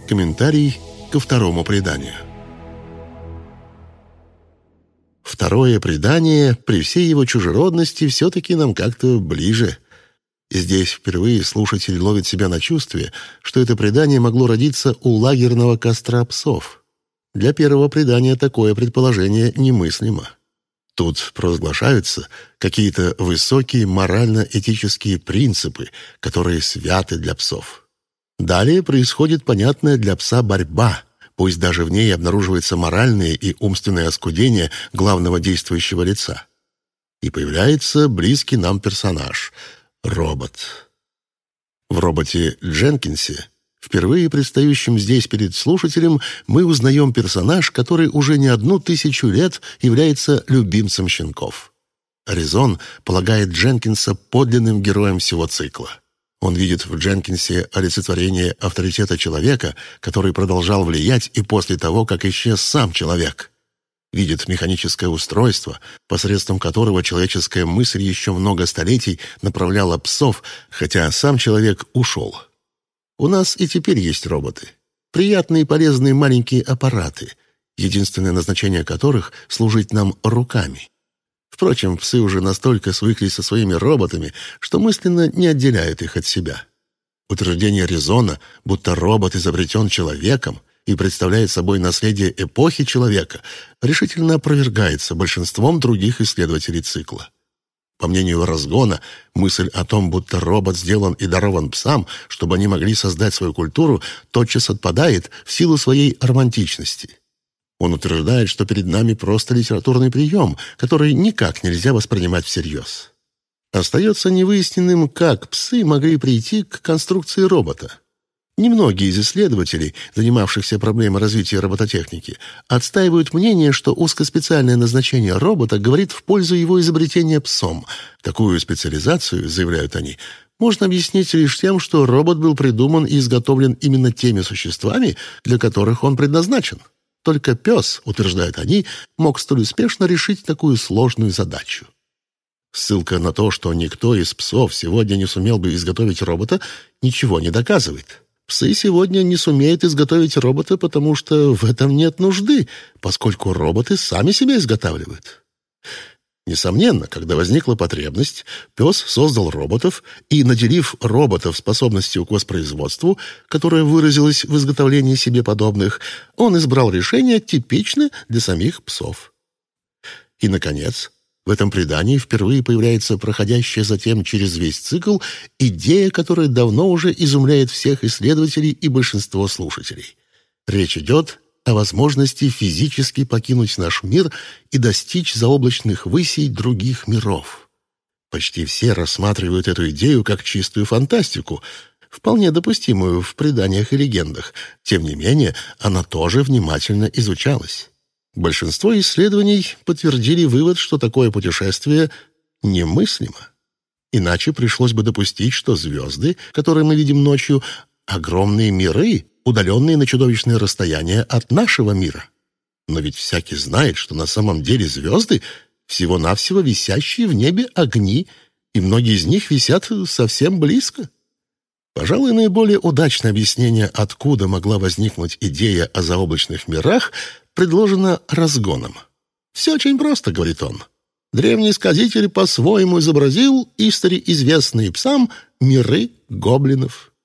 Комментарий ко второму преданию. Второе предание, при всей его чужеродности, все-таки нам как-то ближе. И здесь впервые слушатель ловит себя на чувстве, что это предание могло родиться у лагерного костра псов. Для первого предания такое предположение немыслимо. Тут провозглашаются какие-то высокие морально-этические принципы, которые святы для псов. Далее происходит понятная для пса борьба, пусть даже в ней обнаруживается моральное и умственное оскудение главного действующего лица. И появляется близкий нам персонаж — робот. В роботе Дженкинсе, впервые предстающем здесь перед слушателем, мы узнаем персонаж, который уже не 1000 лет является любимцем щенков. Резон полагает Дженкинса подлинным героем всего цикла. Он видит в Дженкинсе олицетворение авторитета человека, который продолжал влиять и после того, как исчез сам человек. Видит механическое устройство, посредством которого человеческая мысль еще много столетий направляла псов, хотя сам человек ушел. У нас и теперь есть роботы. Приятные и полезные маленькие аппараты, единственное назначение которых — служить нам руками. Впрочем, псы уже настолько свыклись со своими роботами, что мысленно не отделяют их от себя. Утверждение Резона, будто робот изобретен человеком и представляет собой наследие эпохи человека, решительно опровергается большинством других исследователей цикла. По мнению Разгона, мысль о том, будто робот сделан и дарован псам, чтобы они могли создать свою культуру, тотчас отпадает в силу своей романтичности. Он утверждает, что перед нами просто литературный прием, который никак нельзя воспринимать всерьез. Остается невыясненным, как псы могли прийти к конструкции робота. Немногие из исследователей, занимавшихся проблемой развития робототехники, отстаивают мнение, что узкоспециальное назначение робота говорит в пользу его изобретения псом. Такую специализацию, заявляют они, можно объяснить лишь тем, что робот был придуман и изготовлен именно теми существами, для которых он предназначен. Только пес, утверждают они, мог столь успешно решить такую сложную задачу. Ссылка на то, что никто из псов сегодня не сумел бы изготовить робота, ничего не доказывает. Псы сегодня не сумеют изготовить робота, потому что в этом нет нужды, поскольку роботы сами себя изготавливают. Несомненно, когда возникла потребность, пес создал роботов и, наделив роботов способностью к воспроизводству, которая выразилась в изготовлении себе подобных, он избрал решение, типичное для самих псов. И, наконец, в этом предании впервые появляется проходящая затем через весь цикл идея, которая давно уже изумляет всех исследователей и большинство слушателей. Речь идет о возможности физически покинуть наш мир и достичь заоблачных высей других миров. Почти все рассматривают эту идею как чистую фантастику, вполне допустимую в преданиях и легендах. Тем не менее, она тоже внимательно изучалась. Большинство исследований подтвердили вывод, что такое путешествие немыслимо. Иначе пришлось бы допустить, что звезды, которые мы видим ночью, огромные миры, удаленные на чудовищное расстояние от нашего мира. Но ведь всякий знает, что на самом деле звезды — всего-навсего висящие в небе огни, и многие из них висят совсем близко. Пожалуй, наиболее удачное объяснение, откуда могла возникнуть идея о заоблачных мирах, предложено Разгоном. «Все очень просто», — говорит он. «Древний сказитель по-своему изобразил истори известные псам миры гоблинов».